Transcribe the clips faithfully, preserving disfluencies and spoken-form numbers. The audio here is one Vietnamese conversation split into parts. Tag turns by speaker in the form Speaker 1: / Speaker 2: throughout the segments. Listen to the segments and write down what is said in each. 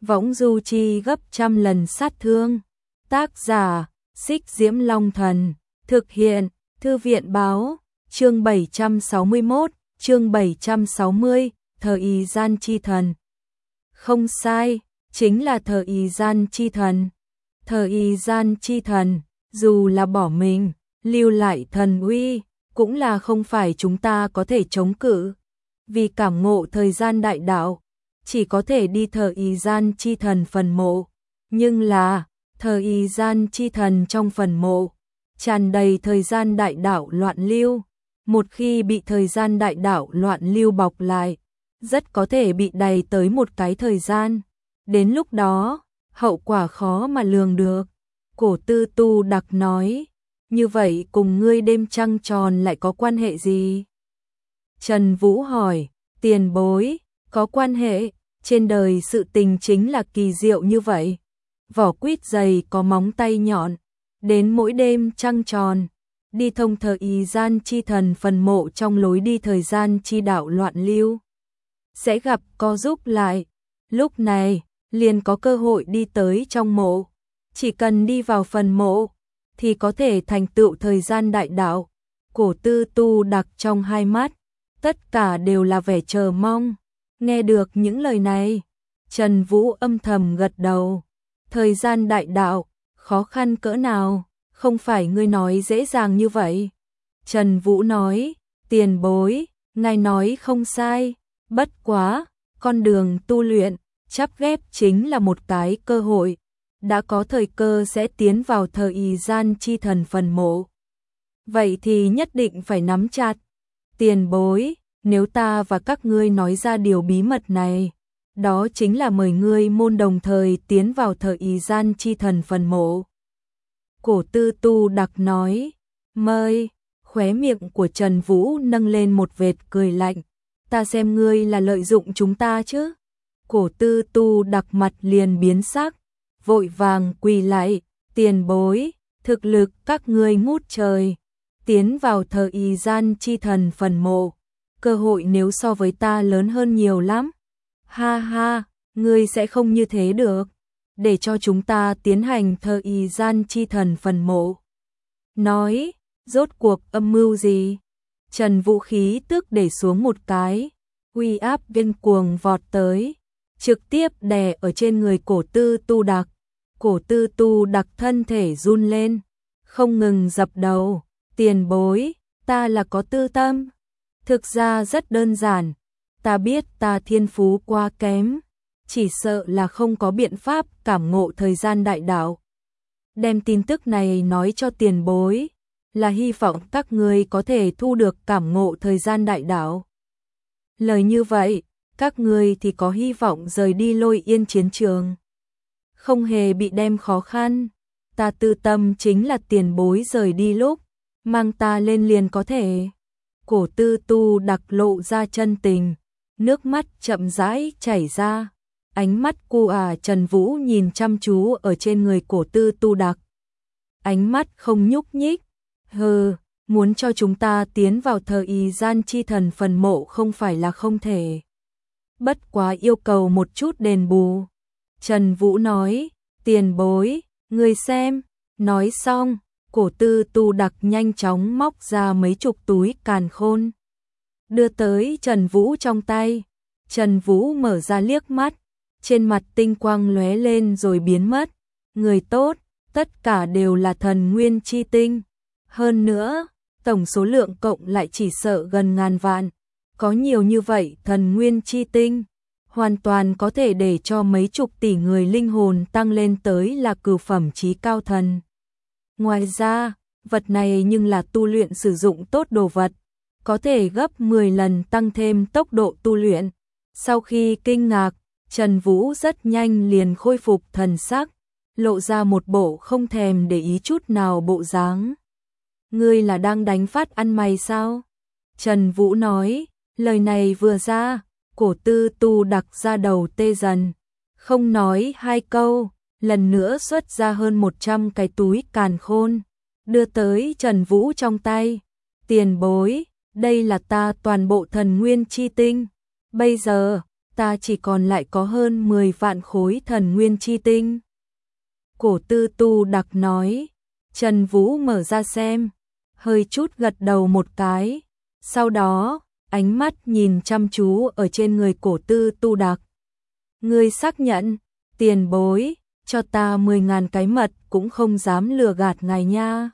Speaker 1: võng du chi gấp trăm lần sát thương. Tác giả, Xích Diễm Long Thần. Thực hiện, Thư viện báo. Chương bảy trăm sáu mươi mốt, chương bảy trăm sáu mươi, thời gian chi thần. Không sai, chính là thời gian chi thần. Thời gian chi thần, dù là bỏ mình, lưu lại thần uy, cũng là không phải chúng ta có thể chống cự. Vì cảm ngộ thời gian đại đạo, chỉ có thể đi thời gian chi thần phần mộ. Nhưng là, thời gian chi thần trong phần mộ, tràn đầy thời gian đại đạo loạn lưu. Một khi bị thời gian đại đạo loạn lưu bọc lại, rất có thể bị đầy tới một cái thời gian. Đến lúc đó, hậu quả khó mà lường được. Cổ Tư Tu đặc nói, như vậy cùng ngươi đêm trăng tròn lại có quan hệ gì? Trần Vũ hỏi, tiền bối, có quan hệ, trên đời sự tình chính là kỳ diệu như vậy. Vỏ quýt dày có móng tay nhọn, đến mỗi đêm trăng tròn, đi thông thời gian chi thần phần mộ trong lối đi thời gian chi đạo loạn lưu. Sẽ gặp co giúp lại, lúc này, liền có cơ hội đi tới trong mộ. Chỉ cần đi vào phần mộ, thì có thể thành tựu thời gian đại đạo. Cổ Tư Tu đặc trong hai mắt, tất cả đều là vẻ chờ mong. Nghe được những lời này, Trần Vũ âm thầm gật đầu. Thời gian đại đạo, khó khăn cỡ nào, không phải ngươi nói dễ dàng như vậy. Trần Vũ nói, tiền bối, ngài nói không sai, bất quá, con đường tu luyện, chắp ghép chính là một cái cơ hội. Đã có thời cơ sẽ tiến vào thời gian chi thần phần mộ. Vậy thì nhất định phải nắm chặt. Tiền bối, nếu ta và các ngươi nói ra điều bí mật này, đó chính là mời ngươi môn đồng thời tiến vào thời gian chi thần phần mộ. Cổ Tư Tu đặc nói, mời, khóe miệng của Trần Vũ nâng lên một vệt cười lạnh. Ta xem ngươi là lợi dụng chúng ta chứ? Cổ Tư Tu đặc mặt liền biến sắc, vội vàng quỳ lại, tiền bối, thực lực các ngươi ngút trời, tiến vào thời gian chi thần phần mộ, cơ hội nếu so với ta lớn hơn nhiều lắm. Ha ha, ngươi sẽ không như thế được, để cho chúng ta tiến hành thời gian chi thần phần mộ. Nói, rốt cuộc âm mưu gì? Trần Vũ khí tức để xuống một cái, uy áp điên cuồng vọt tới, trực tiếp đè ở trên người Cổ Tư Tu đặc. Cổ Tư Tu đặc thân thể run lên, không ngừng dập đầu, tiền bối, ta là có tư tâm. Thực ra rất đơn giản, ta biết ta thiên phú quá kém, chỉ sợ là không có biện pháp cảm ngộ thời gian đại đạo. Đem tin tức này nói cho tiền bối, là hy vọng các ngươi có thể thu được cảm ngộ thời gian đại đạo. Lời như vậy, các ngươi thì có hy vọng rời đi Lôi Yên chiến trường. Không hề bị đem khó khăn, ta tư tâm chính là tiền bối rời đi lúc, mang ta lên liền có thể. Cổ Tư Tu đặc lộ ra chân tình, nước mắt chậm rãi chảy ra, ánh mắt cu à Trần Vũ nhìn chăm chú ở trên người Cổ Tư Tu đặc. Ánh mắt không nhúc nhích, hừ, muốn cho chúng ta tiến vào thời gian chi thần phần mộ không phải là không thể. Bất quá yêu cầu một chút đền bù. Trần Vũ nói, tiền bối, người xem, nói xong, Cổ Tư Tu đặc nhanh chóng móc ra mấy chục túi càn khôn, đưa tới Trần Vũ trong tay. Trần Vũ mở ra liếc mắt, trên mặt tinh quang lóe lên rồi biến mất. Người tốt, tất cả đều là thần nguyên chi tinh. Hơn nữa, tổng số lượng cộng lại chỉ sợ gần ngàn vạn. Có nhiều như vậy thần nguyên chi tinh, hoàn toàn có thể để cho mấy chục tỷ người linh hồn tăng lên tới là cửu phẩm chí cao thần. Ngoài ra, vật này nhưng là tu luyện sử dụng tốt đồ vật, có thể gấp mười lần tăng thêm tốc độ tu luyện. Sau khi kinh ngạc, Trần Vũ rất nhanh liền khôi phục thần sắc, lộ ra một bộ không thèm để ý chút nào bộ dáng. Ngươi là đang đánh phát ăn mày sao? Trần Vũ nói, lời này vừa ra, Cổ Tư Tu đặc ra đầu tê dần, không nói hai câu, lần nữa xuất ra hơn một trăm cái túi càn khôn, đưa tới Trần Vũ trong tay. Tiền bối, đây là ta toàn bộ thần nguyên chi tinh, bây giờ, ta chỉ còn lại có hơn mười vạn khối thần nguyên chi tinh. Cổ Tư Tu Đặc nói. Trần Vũ mở ra xem, hơi chút gật đầu một cái, sau đó, ánh mắt nhìn chăm chú ở trên người Cổ Tư Tu Đặc. Ngươi xác nhận, tiền bối, cho ta mười ngàn cái mật cũng không dám lừa gạt ngài nha.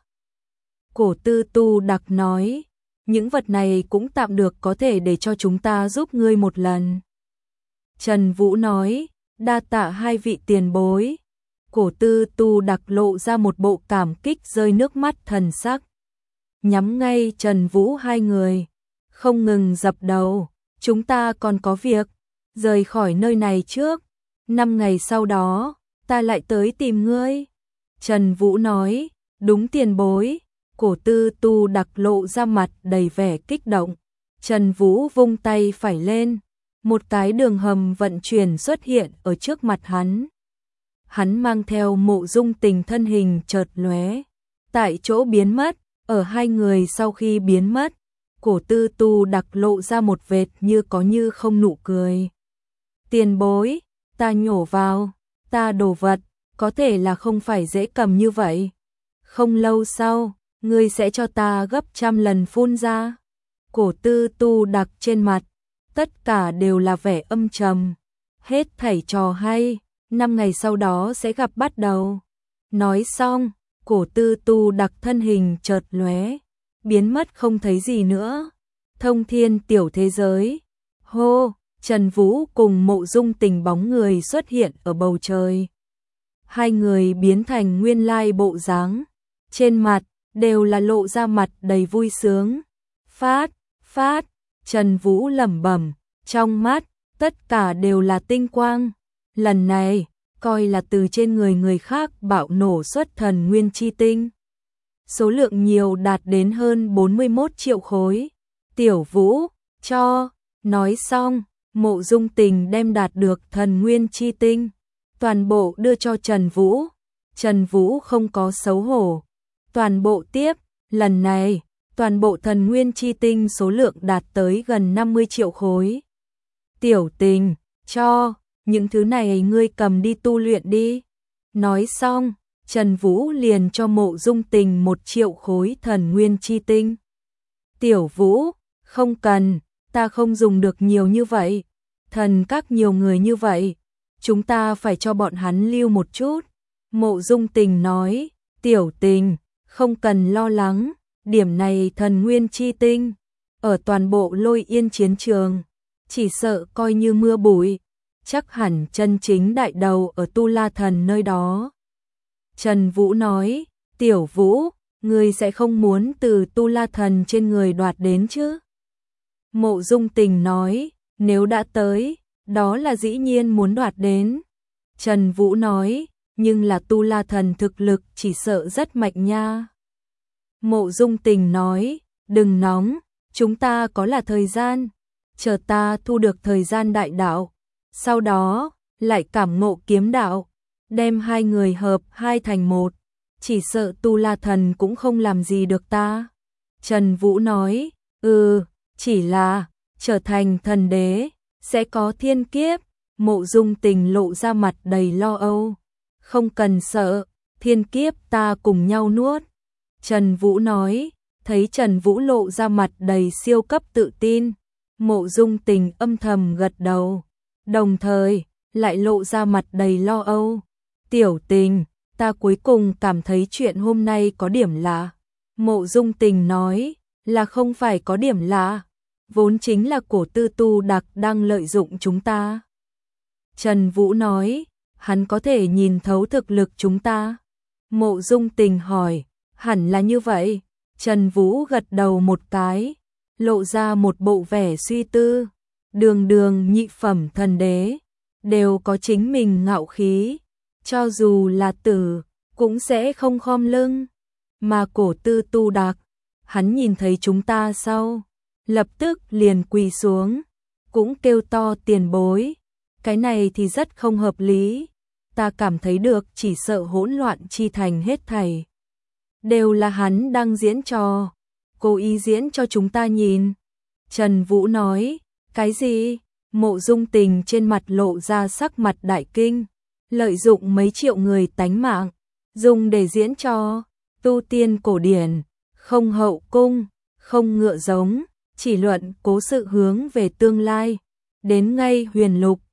Speaker 1: Cổ Tư Tu Đặc nói, những vật này cũng tạm được, có thể để cho chúng ta giúp ngươi một lần. Trần Vũ nói, đa tạ hai vị tiền bối. Cổ Tư Tu Đặc lộ ra một bộ cảm kích rơi nước mắt thần sắc. Nhắm ngay Trần Vũ hai người, không ngừng dập đầu, chúng ta còn có việc, rời khỏi nơi này trước, năm ngày sau đó, ta lại tới tìm ngươi. Trần Vũ nói, đúng tiền bối. Cổ Tư Tu Đặc lộ ra mặt đầy vẻ kích động. Trần Vũ vung tay phải lên, một cái đường hầm vận chuyển xuất hiện ở trước mặt hắn. Hắn mang theo Mộ Dung Tình thân hình chợt lóe, tại chỗ biến mất. Ở hai người sau khi biến mất, Cổ Tư Tu Đặc lộ ra một vệt như có như không nụ cười. Tiền bối, ta nhổ vào, ta đồ vật, có thể là không phải dễ cầm như vậy. Không lâu sau, ngươi sẽ cho ta gấp trăm lần phun ra. Cổ Tư Tu Đặc trên mặt, tất cả đều là vẻ âm trầm. Hết thảy trò hay, năm ngày sau đó sẽ gặp bắt đầu. Nói xong, Cổ Tư Tu Đặc thân hình chợt lóe, biến mất không thấy gì nữa. Thông thiên tiểu thế giới. Hô, Trần Vũ cùng Mộ Dung Tình bóng người xuất hiện ở bầu trời. Hai người biến thành nguyên lai bộ dáng, trên mặt đều là lộ ra mặt đầy vui sướng. Phát, phát, Trần Vũ lẩm bẩm, trong mắt tất cả đều là tinh quang. Lần này, coi là từ trên người người khác bạo nổ xuất thần nguyên chi tinh. Số lượng nhiều đạt đến hơn bốn mươi mốt triệu khối. Tiểu Vũ, cho, nói xong, Mộ Dung Tình đem đạt được thần nguyên chi tinh, toàn bộ đưa cho Trần Vũ. Trần Vũ không có xấu hổ, toàn bộ tiếp, lần này, toàn bộ thần nguyên chi tinh số lượng đạt tới gần năm mươi triệu khối. Tiểu Tình, cho, những thứ này ngươi cầm đi tu luyện đi. Nói xong, Trần Vũ liền cho Mộ Dung Tình một triệu khối thần nguyên chi tinh. Tiểu Vũ, không cần, ta không dùng được nhiều như vậy. Thần các nhiều người như vậy, chúng ta phải cho bọn hắn lưu một chút. Mộ Dung Tình nói, Tiểu Tình, không cần lo lắng, điểm này thần nguyên chi tinh, ở toàn bộ Lôi Yên chiến trường, chỉ sợ coi như mưa bụi, chắc hẳn chân chính đại đầu ở Tu La Thần nơi đó. Trần Vũ nói, Tiểu Vũ, ngươi sẽ không muốn từ Tu La Thần trên người đoạt đến chứ? Mộ Dung Tình nói, nếu đã tới, đó là dĩ nhiên muốn đoạt đến. Trần Vũ nói, nhưng là Tu La Thần thực lực chỉ sợ rất mạnh nha. Mộ Dung Tình nói, đừng nóng, chúng ta có là thời gian, chờ ta thu được thời gian đại đạo, sau đó lại cảm ngộ kiếm đạo, đem hai người hợp hai thành một, chỉ sợ Tu La Thần cũng không làm gì được ta. Trần Vũ nói, ừ, chỉ là trở thành thần đế sẽ có thiên kiếp. Mộ Dung Tình lộ ra mặt đầy lo âu, không cần sợ, thiên kiếp ta cùng nhau nuốt. Trần Vũ nói, thấy Trần Vũ lộ ra mặt đầy siêu cấp tự tin, Mộ Dung Tình âm thầm gật đầu, đồng thời lại lộ ra mặt đầy lo âu. Tiểu Tình, ta cuối cùng cảm thấy chuyện hôm nay có điểm lạ. Mộ Dung Tình nói, là không phải có điểm lạ, vốn chính là Cổ Tư Tu Đặc đang lợi dụng chúng ta. Trần Vũ nói, hắn có thể nhìn thấu thực lực chúng ta. Mộ Dung Tình hỏi, hẳn là như vậy. Trần Vũ gật đầu một cái, lộ ra một bộ vẻ suy tư. Đường đường nhị phẩm thần đế, đều có chính mình ngạo khí, cho dù là tử, cũng sẽ không khom lưng. Mà Cổ Tư Tu Đặc, hắn nhìn thấy chúng ta sau, lập tức liền quỳ xuống, cũng kêu to tiền bối. Cái này thì rất không hợp lý, ta cảm thấy được chỉ sợ hỗn loạn chi thành hết thảy đều là hắn đang diễn trò, cố ý diễn cho chúng ta nhìn. Trần Vũ nói, cái gì? Mộ Dung Tình trên mặt lộ ra sắc mặt đại kinh, lợi dụng mấy triệu người tánh mạng, dùng để diễn cho tu tiên cổ điển, không hậu cung, không ngựa giống, chỉ luận cố sự hướng về tương lai, đến ngay huyền lục,